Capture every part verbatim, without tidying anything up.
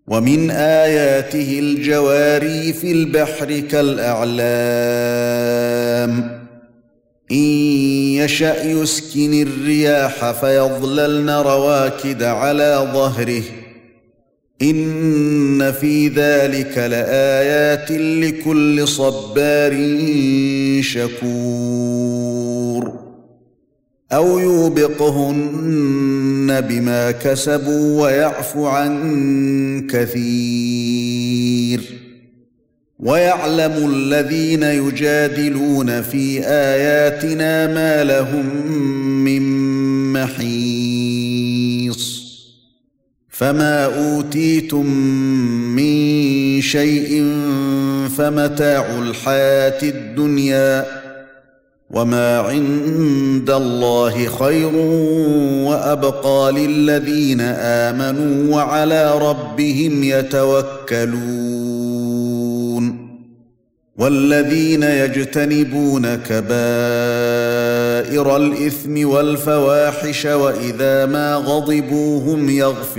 ومن آياته الجواري في البحر كالأعلام إن يشأ يسكن الرياح فيظللن رواكد على ظهره إن في ذلك لآيات لكل صبار شكور أو يوبقهن بما كسبوا ويعفو عن كثير ويعلم الذين يجادلون في آياتنا ما لهم من محيص فما أوتيتم من شيء فمتاع الحياة الدنيا وما عند الله خير وأبقى للذين آمنوا وعلى ربهم يتوكلون والذين يجتنبون كبائر الإثم والفواحش وإذا ما غضبوا هم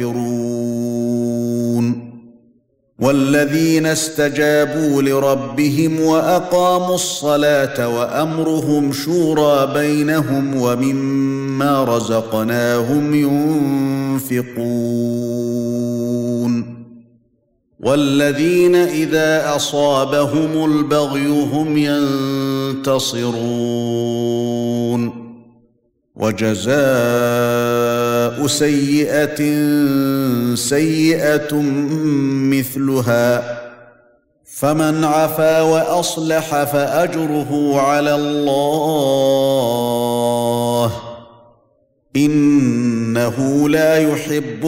يغفرون والذين استجابوا لربهم وأقاموا الصلاة وأمرهم شورى بينهم ومما رزقناهم ينفقون والذين إذا أصابهم البغي هم ينتصرون وجزاء سيئة سيئة مثلها فمن عفا وأصلح فأجره على الله إنه لا يحب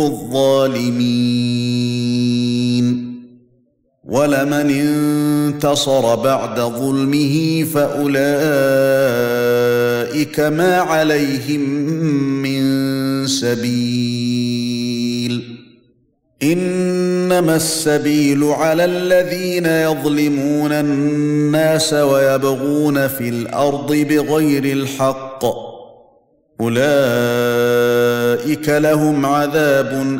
الظالمين ولمن انتصر بعد ظلمه فأولئك ما عليهم من سبيل إنما السبيل على الذين يظلمون الناس ويبغون في الأرض بغير الحق أولئك لهم عذاب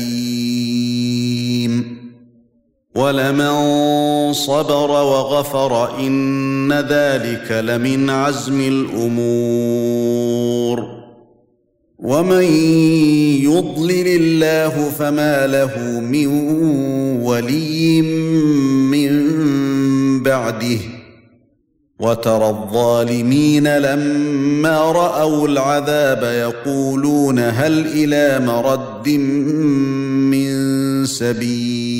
أليم ولمن صبر وغفر إن ذلك لمن عزم الأمور ومن يضلل الله فما له من ولي من بعده وترى الظالمين لما رأوا العذاب يقولون هل إلى مرد من سبيل